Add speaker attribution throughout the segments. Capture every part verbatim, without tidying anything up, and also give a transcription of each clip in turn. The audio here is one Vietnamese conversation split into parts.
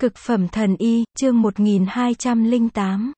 Speaker 1: Cực phẩm thần y, chương một nghìn hai trăm lẻ tám.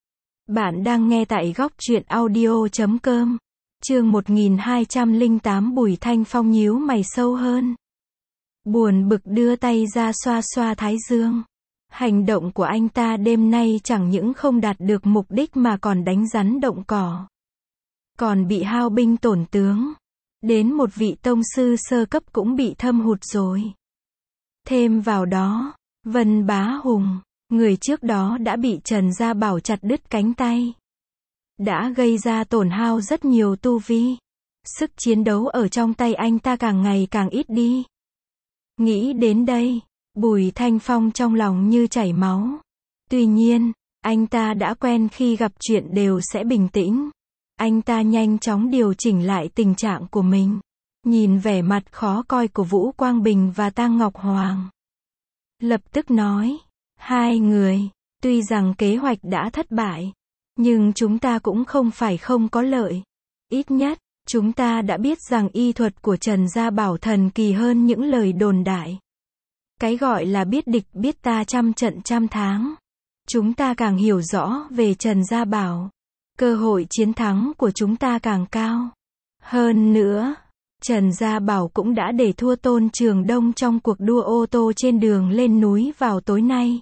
Speaker 1: Bạn đang nghe tại góc truyện audio chấm com. Chương một nghìn hai trăm lẻ tám. Bùi Thanh Phong nhíu mày sâu hơn. Buồn bực đưa tay ra xoa xoa thái dương. Hành động của anh ta đêm nay chẳng những không đạt được mục đích mà còn đánh rắn động cỏ. Còn bị hao binh tổn tướng. Đến một vị tông sư sơ cấp cũng bị thâm hụt rồi. Thêm vào đó, Vân Bá Hùng, người trước đó đã bị Trần Gia Bảo chặt đứt cánh tay. Đã gây ra tổn hao rất nhiều tu vi. Sức chiến đấu ở trong tay anh ta càng ngày càng ít đi. Nghĩ đến đây, Bùi Thanh Phong trong lòng như chảy máu. Tuy nhiên, anh ta đã quen khi gặp chuyện đều sẽ bình tĩnh. Anh ta nhanh chóng điều chỉnh lại tình trạng của mình. Nhìn vẻ mặt khó coi của Vũ Quang Bình và Tang Ngọc Hoàng. Lập tức nói, hai người, tuy rằng kế hoạch đã thất bại, nhưng chúng ta cũng không phải không có lợi. Ít nhất, chúng ta đã biết rằng y thuật của Trần Gia Bảo thần kỳ hơn những lời đồn đại. Cái gọi là biết địch biết ta trăm trận trăm tháng. Chúng ta càng hiểu rõ về Trần Gia Bảo, cơ hội chiến thắng của chúng ta càng cao. Hơn nữa, Trần Gia Bảo cũng đã để thua Tôn Trường Đông trong cuộc đua ô tô trên đường lên núi vào tối nay.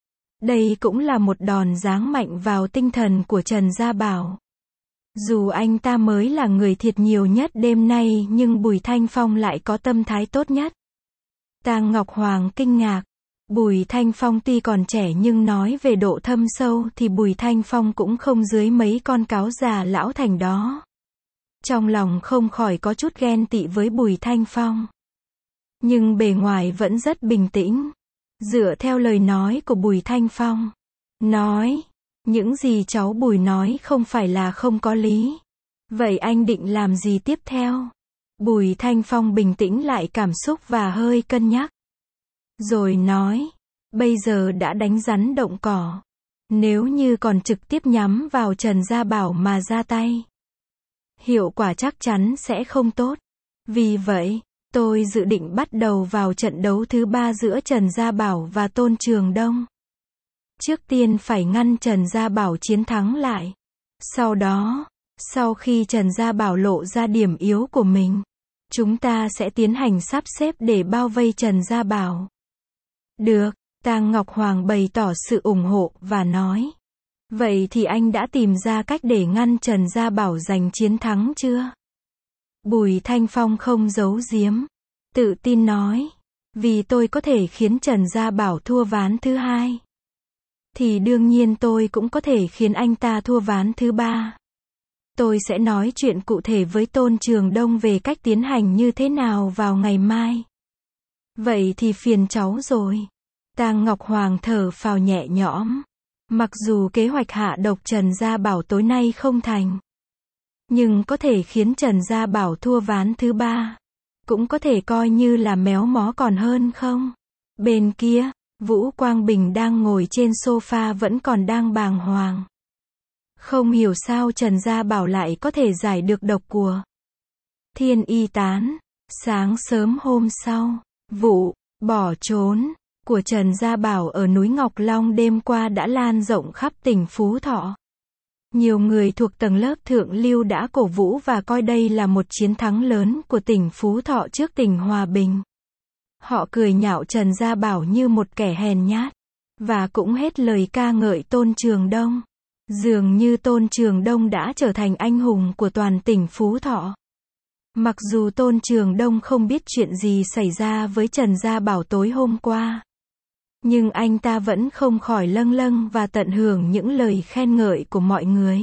Speaker 1: Đây cũng là một đòn giáng mạnh vào tinh thần của Trần Gia Bảo. Dù anh ta mới là người thiệt nhiều nhất đêm nay nhưng Bùi Thanh Phong lại có tâm thái tốt nhất. Tang Ngọc Hoàng kinh ngạc. Bùi Thanh Phong tuy còn trẻ nhưng nói về độ thâm sâu thì Bùi Thanh Phong cũng không dưới mấy con cáo già lão thành đó. Trong lòng không khỏi có chút ghen tị với Bùi Thanh Phong. Nhưng bề ngoài vẫn rất bình tĩnh. Dựa theo lời nói của Bùi Thanh Phong. Nói, những gì cháu Bùi nói không phải là không có lý. Vậy anh định làm gì tiếp theo? Bùi Thanh Phong bình tĩnh lại cảm xúc và hơi cân nhắc. Rồi nói, bây giờ đã đánh rắn động cỏ. Nếu như còn trực tiếp nhắm vào Trần Gia Bảo mà ra tay, hiệu quả chắc chắn sẽ không tốt. Vì vậy, tôi dự định bắt đầu vào trận đấu thứ ba giữa Trần Gia Bảo và Tôn Trường Đông. Trước tiên phải ngăn Trần Gia Bảo chiến thắng lại. Sau đó, sau khi Trần Gia Bảo lộ ra điểm yếu của mình, chúng ta sẽ tiến hành sắp xếp để bao vây Trần Gia Bảo. Được, Tang Ngọc Hoàng bày tỏ sự ủng hộ và nói. Vậy thì anh đã tìm ra cách để ngăn Trần Gia Bảo giành chiến thắng chưa? Bùi Thanh Phong không giấu giếm, tự tin nói. Vì tôi có thể khiến Trần Gia Bảo thua ván thứ hai, thì đương nhiên tôi cũng có thể khiến anh ta thua ván thứ ba. Tôi sẽ nói chuyện cụ thể với Tôn Trường Đông về cách tiến hành như thế nào vào ngày mai. Vậy thì phiền cháu rồi. Tang Ngọc Hoàng thở phào nhẹ nhõm. Mặc dù kế hoạch hạ độc Trần Gia Bảo tối nay không thành, nhưng có thể khiến Trần Gia Bảo thua ván thứ ba, cũng có thể coi như là méo mó còn hơn không? Bên kia, Vũ Quang Bình đang ngồi trên sofa vẫn còn đang bàng hoàng. Không hiểu sao Trần Gia Bảo lại có thể giải được độc của Thiên Y Tán. Sáng sớm hôm sau, vụ bỏ trốn của Trần Gia Bảo ở núi Ngọc Long đêm qua đã lan rộng khắp tỉnh Phú Thọ. Nhiều người thuộc tầng lớp thượng lưu đã cổ vũ và coi đây là một chiến thắng lớn của tỉnh Phú Thọ trước tỉnh Hòa Bình. Họ cười nhạo Trần Gia Bảo như một kẻ hèn nhát, và cũng hết lời ca ngợi Tôn Trường Đông. Dường như Tôn Trường Đông đã trở thành anh hùng của toàn tỉnh Phú Thọ. Mặc dù Tôn Trường Đông không biết chuyện gì xảy ra với Trần Gia Bảo tối hôm qua, nhưng anh ta vẫn không khỏi lâng lâng và tận hưởng những lời khen ngợi của mọi người.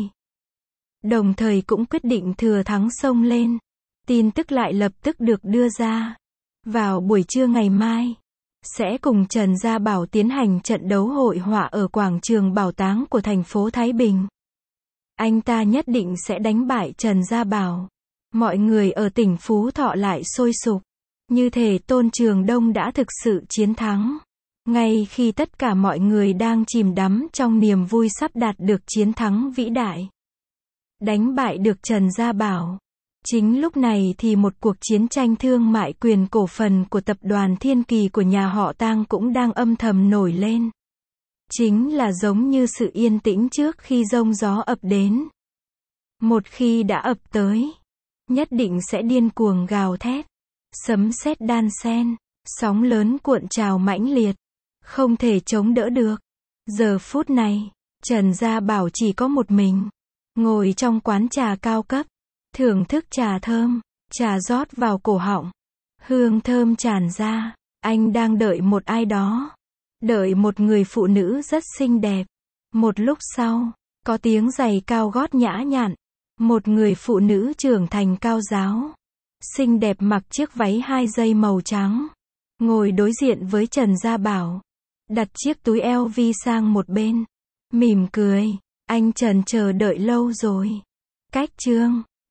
Speaker 1: Đồng thời cũng quyết định thừa thắng xông lên. Tin tức lại lập tức được đưa ra. Vào buổi trưa ngày mai, sẽ cùng Trần Gia Bảo tiến hành trận đấu hội họa ở quảng trường bảo táng của thành phố Thái Bình. Anh ta nhất định sẽ đánh bại Trần Gia Bảo. Mọi người ở tỉnh Phú Thọ lại sôi sục. Như thể Tôn Trường Đông đã thực sự chiến thắng. Ngay khi tất cả mọi người đang chìm đắm trong niềm vui sắp đạt được chiến thắng vĩ đại, đánh bại được Trần Gia Bảo, Chính lúc này thì một cuộc chiến tranh thương mại quyền cổ phần của tập đoàn Thiên Kỳ của nhà họ Tang cũng đang âm thầm nổi lên. Chính là giống như sự yên tĩnh trước khi giông gió ập đến. Một khi đã ập tới, nhất định sẽ điên cuồng gào thét, sấm sét đan xen, sóng lớn cuộn trào mãnh liệt, không thể chống đỡ được. Giờ phút này, Trần Gia Bảo chỉ có một mình, ngồi trong quán trà cao cấp, thưởng thức trà thơm, trà rót vào cổ họng, hương thơm tràn ra, anh đang đợi một ai đó, đợi một người phụ nữ rất xinh đẹp. Một lúc sau, có tiếng giày cao gót nhã nhặn, một người phụ nữ trưởng thành cao ráo, xinh đẹp mặc chiếc váy hai dây màu trắng, ngồi đối diện với Trần Gia Bảo, đặt chiếc túi eo vi sang một bên, mỉm cười, anh Trần chờ đợi lâu rồi. Cách chương